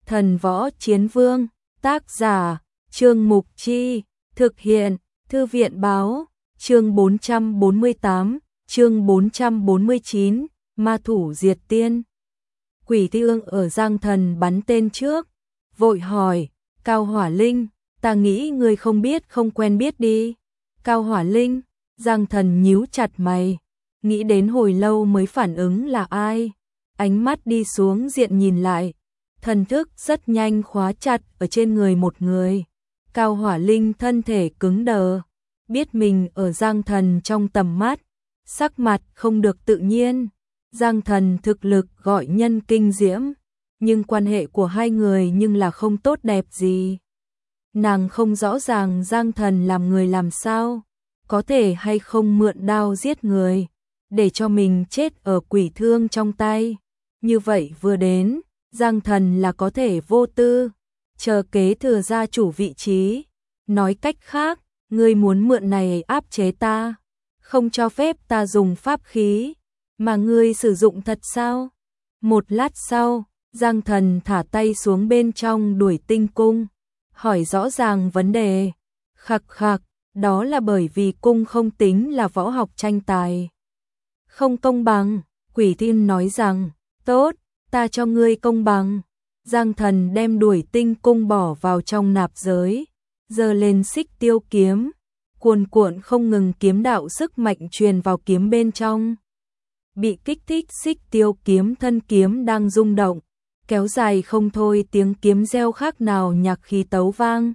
Thần Võ Chiến Vương, tác giả, Trương Mục Chi, thực hiện, Thư viện Báo, chương 448, chương 449, Ma Thủ Diệt Tiên. Quỷ Thi Ương ở Giang Thần bắn tên trước, vội hỏi, Cao Hỏa Linh, ta nghĩ ngươi không biết không quen biết đi. Cao Hỏa Linh, Giang Thần nhíu chặt mày, nghĩ đến hồi lâu mới phản ứng là ai. Ánh mắt đi xuống diện nhìn lại, thần thức rất nhanh khóa chặt ở trên người một người. Cao Hỏa Linh thân thể cứng đờ, biết mình ở Giang Thần trong tầm mắt, sắc mặt không được tự nhiên. Giang Thần thực lực gọi nhân kinh diễm, nhưng quan hệ của hai người nhưng là không tốt đẹp gì. Nàng không rõ ràng Giang Thần làm người làm sao, có thể hay không mượn đao giết người, để cho mình chết ở quỷ thương trong tay. Như vậy vừa đến, Giang Thần là có thể vô tư, chờ kế thừa gia chủ vị trí. Nói cách khác, ngươi muốn mượn này áp chế ta, không cho phép ta dùng pháp khí, mà ngươi sử dụng thật sao? Một lát sau, Giang Thần thả tay xuống bên trong đuổi tinh cung, hỏi rõ ràng vấn đề. Khặc khặc, đó là bởi vì cung không tính là võ học tranh tài. Không công bằng, Quỷ Thiên nói rằng, tốt, ta cho ngươi công bằng. Giang Thần đem đuổi tinh cung bỏ vào trong nạp giới, giơ lên xích tiêu kiếm, cuồn cuộn không ngừng kiếm đạo sức mạnh truyền vào kiếm bên trong. Bị kích thích xích tiêu kiếm thân kiếm đang rung động, kéo dài không thôi, tiếng kiếm reo khác nào nhạc khí tấu vang.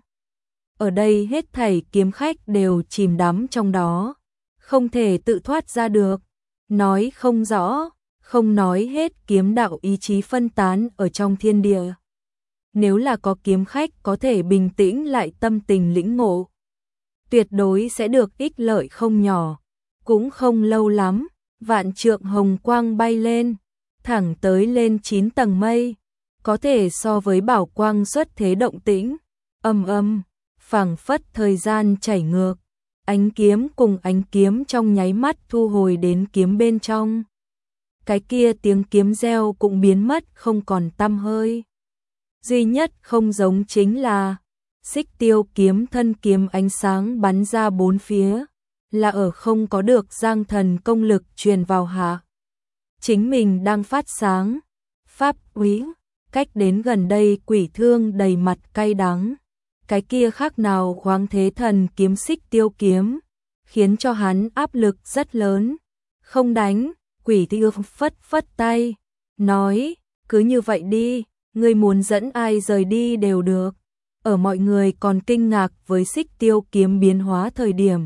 Ở đây hết thảy kiếm khách đều chìm đắm trong đó, không thể tự thoát ra được. Nói không rõ, không nói hết, kiếm đạo ý chí phân tán ở trong thiên địa. Nếu là có kiếm khách có thể bình tĩnh lại tâm tình lĩnh ngộ, tuyệt đối sẽ được ích lợi không nhỏ. Cũng không lâu lắm, vạn trượng hồng quang bay lên, thẳng tới lên 9 tầng mây, có thể so với bảo quang xuất thế động tĩnh. Âm âm, phảng phất thời gian chảy ngược, ánh kiếm cùng ánh kiếm trong nháy mắt thu hồi đến kiếm bên trong. Cái kia tiếng kiếm reo cũng biến mất không còn tăm hơi. Duy nhất không giống chính là xích tiêu kiếm thân kiếm ánh sáng bắn ra bốn phía, là ở không có được Giang Thần công lực truyền vào hạ. Chính mình đang phát sáng. Pháp úy, cách đến gần đây Quỷ Thương đầy mặt cay đắng. Cái kia khác nào khoáng thế thần kiếm xích tiêu kiếm, khiến cho hắn áp lực rất lớn. Không đánh, Quỷ Thương phất phất tay, nói, cứ như vậy đi, ngươi muốn dẫn ai rời đi đều được. Ở mọi người còn kinh ngạc với xích tiêu kiếm biến hóa thời điểm,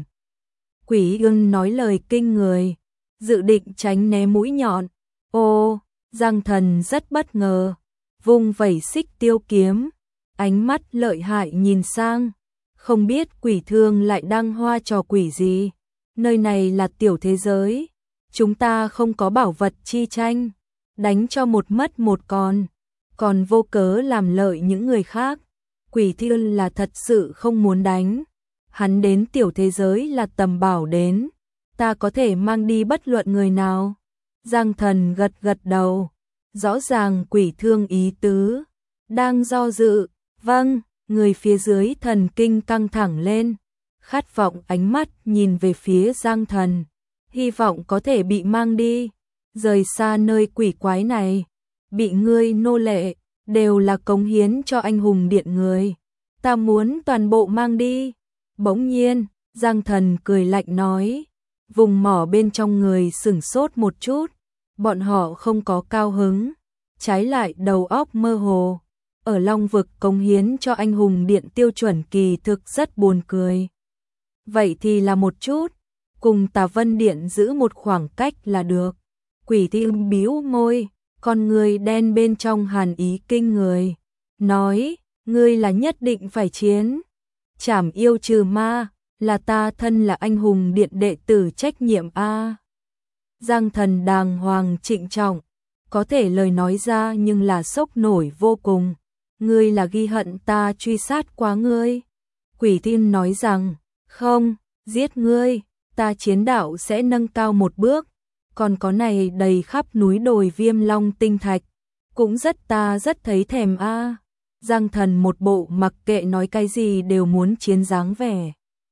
Quỷ Ưng nói lời kinh người, dự định tránh né mũi nhọn. Ô, Giang Thần rất bất ngờ, vung vẩy xích tiêu kiếm, ánh mắt lợi hại nhìn sang, không biết Quỷ Thương lại đang hoa trò quỷ gì. Nơi này là tiểu thế giới, chúng ta không có bảo vật chi tranh, đánh cho một mất một còn vô cớ làm lợi những người khác. Quỷ Thiên là thật sự không muốn đánh, hắn đến tiểu thế giới là tầm bảo đến, ta có thể mang đi bất luận người nào. Giang Thần gật gật đầu, rõ ràng Quỷ Thương ý tứ, đang do dự. Vâng, người phía dưới thần kinh căng thẳng lên, khát vọng ánh mắt nhìn về phía Giang Thần, hy vọng có thể bị mang đi, rời xa nơi quỷ quái này. Bị ngươi nô lệ, đều là cống hiến cho anh hùng điện người, ta muốn toàn bộ mang đi. Bỗng nhiên, Giang Thần cười lạnh nói, vùng mỏ bên trong người sửng sốt một chút, bọn họ không có cao hứng, trái lại đầu óc mơ hồ. Ở Long vực cống hiến cho anh hùng điện tiêu chuẩn kỳ thực rất buồn cười. Vậy thì là một chút, cùng Tà Vân Điện giữ một khoảng cách là được. Quỷ Thiên bĩu môi, con người đen bên trong hàn ý kinh người, nói, ngươi là nhất định phải chiến. Trảm yêu trừ ma, là ta thân là anh hùng điện đệ tử trách nhiệm a. Giang Thần đàng hoàng trịnh trọng, có thể lời nói ra nhưng là sốc nổi vô cùng. Ngươi là ghi hận ta truy sát quá ngươi. Quỷ Thiên nói rằng, không, giết ngươi, ta chiến đạo sẽ nâng cao một bước. Còn có này đầy khắp núi đồi Viêm Long tinh thạch, cũng ta rất thấy thèm a. Giang Thần một bộ mặc kệ nói cái gì đều muốn chiến dáng vẻ.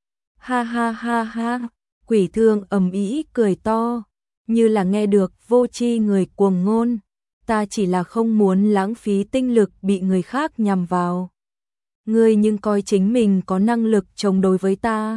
Ha ha ha ha, Quỷ Thương ầm ĩ cười to, như là nghe được vô tri người cuồng ngôn. Ta chỉ là không muốn lãng phí tinh lực bị người khác nhằm vào. Ngươi nhưng coi chính mình có năng lực chống đối với ta.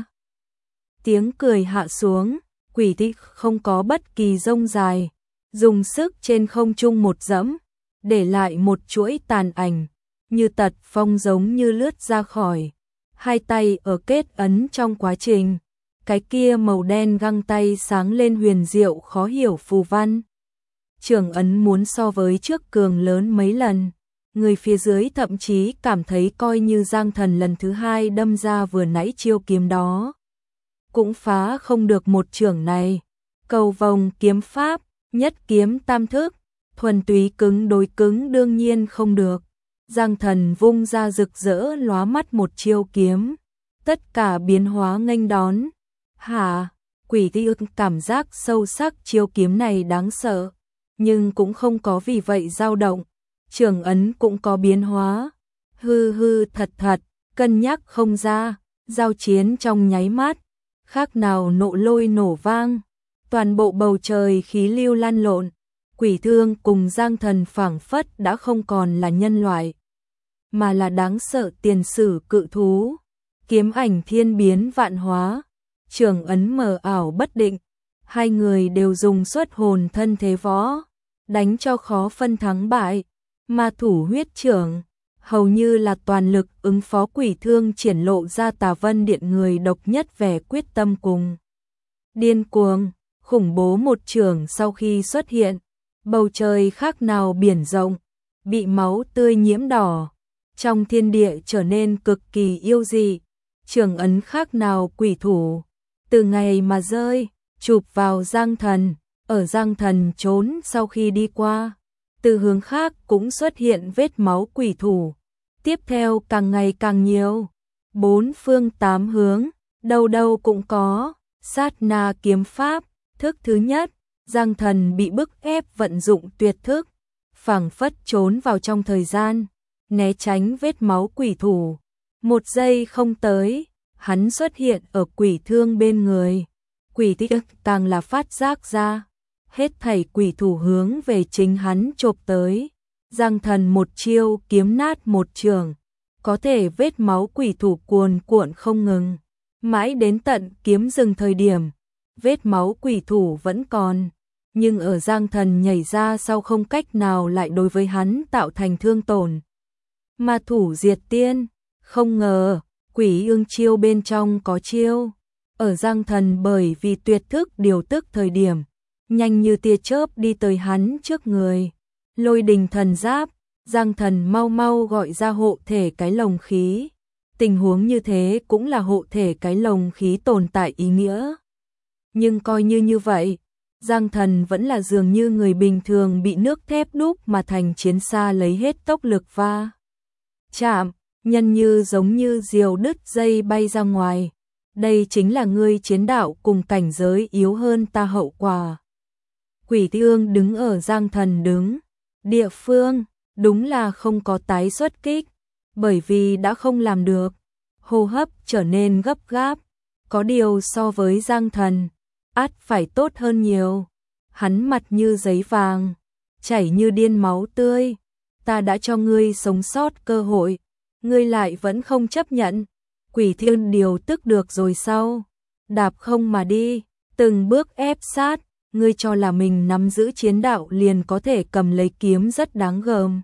Tiếng cười hạ xuống, Quỷ Thị không có bất kỳ rông dài, dùng sức trên không trung một dẫm, để lại một chuỗi tàn ảnh, như tật phong giống như lướt ra khỏi. Hai tay ở kết ấn trong quá trình, cái kia màu đen găng tay sáng lên huyền diệu khó hiểu phù văn. Trường ấn muốn so với trước cường lớn mấy lần, người phía dưới thậm chí cảm thấy coi như Giang Thần lần thứ hai đâm ra vừa nãy chiêu kiếm đó, cũng phá không được một chưởng này. Cầu vồng kiếm pháp, nhất kiếm tam thức, thuần túy cứng đối cứng đương nhiên không được. Giang Thần vung ra rực rỡ lóa mắt một chiêu kiếm, tất cả biến hóa nghênh đón. Hả? Quỷ Thị cảm giác sâu sắc chiêu kiếm này đáng sợ, nhưng cũng không có vì vậy dao động. Trường ấn cũng có biến hóa. Hư hư thật thật, cân nhắc không ra, giao chiến trong nháy mắt, khác nào nộ lôi nổ vang. Toàn bộ bầu trời khí lưu lan lộn, Quỷ Thương cùng Giang Thần phảng phất đã không còn là nhân loại, mà là đáng sợ tiền sử cự thú. Kiếm ảnh thiên biến vạn hóa, trường ấn mờ ảo bất định, hai người đều dùng xuất hồn thân thế võ, đánh cho khó phân thắng bại. Ma thủ huyết trưởng, hầu như là toàn lực ứng phó. Quỷ Thương triển lộ ra Tà Vân Điện người độc nhất vẻ quyết tâm cùng điên cuồng, khủng bố một chưởng sau khi xuất hiện, bầu trời khác nào biển rộng, bị máu tươi nhiễm đỏ, trong thiên địa trở nên cực kỳ yêu dị. Trường ấn khác nào quỷ thủ, từ ngày mà rơi, chụp vào Giang Thần, ở Giang Thần trốn sau khi đi qua, từ hướng khác cũng xuất hiện vết máu quỷ thủ. Tiếp theo càng ngày càng nhiều, bốn phương tám hướng, đâu đâu cũng có. Sát na kiếm pháp, thức thứ nhất, Giang Thần bị bức ép vận dụng tuyệt thức, phảng phất trốn vào trong thời gian, né tránh vết máu quỷ thủ. Một giây không tới, hắn xuất hiện ở Quỷ Thương bên người. Quỷ Thị càng là phát giác ra, hết thảy quỷ thủ hướng về chính hắn chộp tới. Giang Thần một chiêu kiếm nát một chưởng, có thể vết máu quỷ thủ cuồn cuộn không ngừng, mãi đến tận kiếm dừng thời điểm, vết máu quỷ thủ vẫn còn, nhưng ở Giang Thần nhảy ra sau không cách nào lại đối với hắn tạo thành thương tổn. Ma thủ diệt tiên, không ngờ, Quỷ Ương chiêu bên trong có chiêu, ở Giang Thần bởi vì tuyệt thức điều tức thời điểm, nhanh như tia chớp đi tới hắn trước người. Lôi đình thần giáp, Giang Thần mau mau gọi ra hộ thể cái lồng khí. Tình huống như thế cũng là hộ thể cái lồng khí tồn tại ý nghĩa. Nhưng coi như vậy, Giang Thần vẫn là dường như người bình thường bị nước thép đúc mà thành chiến xa lấy hết tốc lực va chạm, nhân như giống như diều đứt dây bay ra ngoài. Đây chính là ngươi chiến đạo cùng cảnh giới yếu hơn ta hậu quả. Quỷ Thương đứng ở Giang Thần đứng địa phương, đúng là không có tái xuất kích, bởi vì đã không làm được. Hô hấp trở nên gấp gáp, có điều so với Giang Thần, ắt phải tốt hơn nhiều. Hắn mặt như giấy vàng, chảy như điên máu tươi. Ta đã cho ngươi sống sót cơ hội, ngươi lại vẫn không chấp nhận. Quỷ Thiên điều tức được rồi sao? Đạp không mà đi, từng bước ép sát. Ngươi cho là mình nắm giữ chiến đạo liền có thể cầm lấy kiếm rất đáng gờm,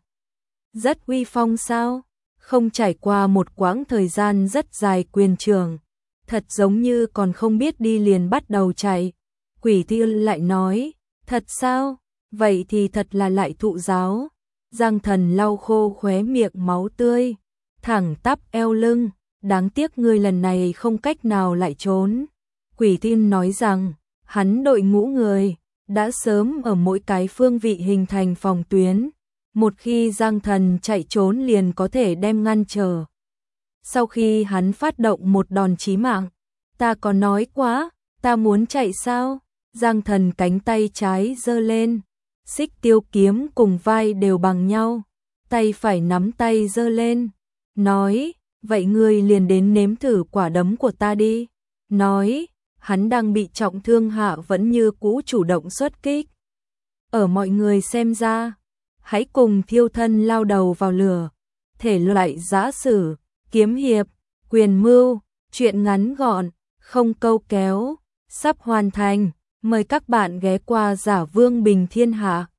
rất uy phong sao? Không trải qua một quãng thời gian rất dài quyền trường, thật giống như còn không biết đi liền bắt đầu chạy. Quỷ Thiên lại nói, thật sao? Vậy thì thật là lại thụ giáo. Giang Thần lau khô khóe miệng máu tươi, thẳng tắp eo lưng, đáng tiếc ngươi lần này không cách nào lại trốn. Quỷ Thiên nói rằng, hắn đội ngũ người, đã sớm ở mỗi cái phương vị hình thành phòng tuyến. Một khi Giang Thần chạy trốn liền có thể đem ngăn trở. Sau khi hắn phát động một đòn chí mạng, ta có nói quá, ta muốn chạy sao? Giang Thần cánh tay trái giơ lên, xích tiêu kiếm cùng vai đều bằng nhau. tay phải nắm tay giơ lên, nói, vậy ngươi liền đến nếm thử quả đấm của ta đi. Nói, hắn đang bị trọng thương hạ vẫn như cũ chủ động xuất kích. Ở mọi người xem ra, hãy cùng thiêu thân lao đầu vào lửa. Thể loại giã sử, kiếm hiệp, quyền mưu, truyện ngắn gọn, không câu kéo, sắp hoàn thành. Mời các bạn ghé qua Giả Vương Bình Thiên Hạ.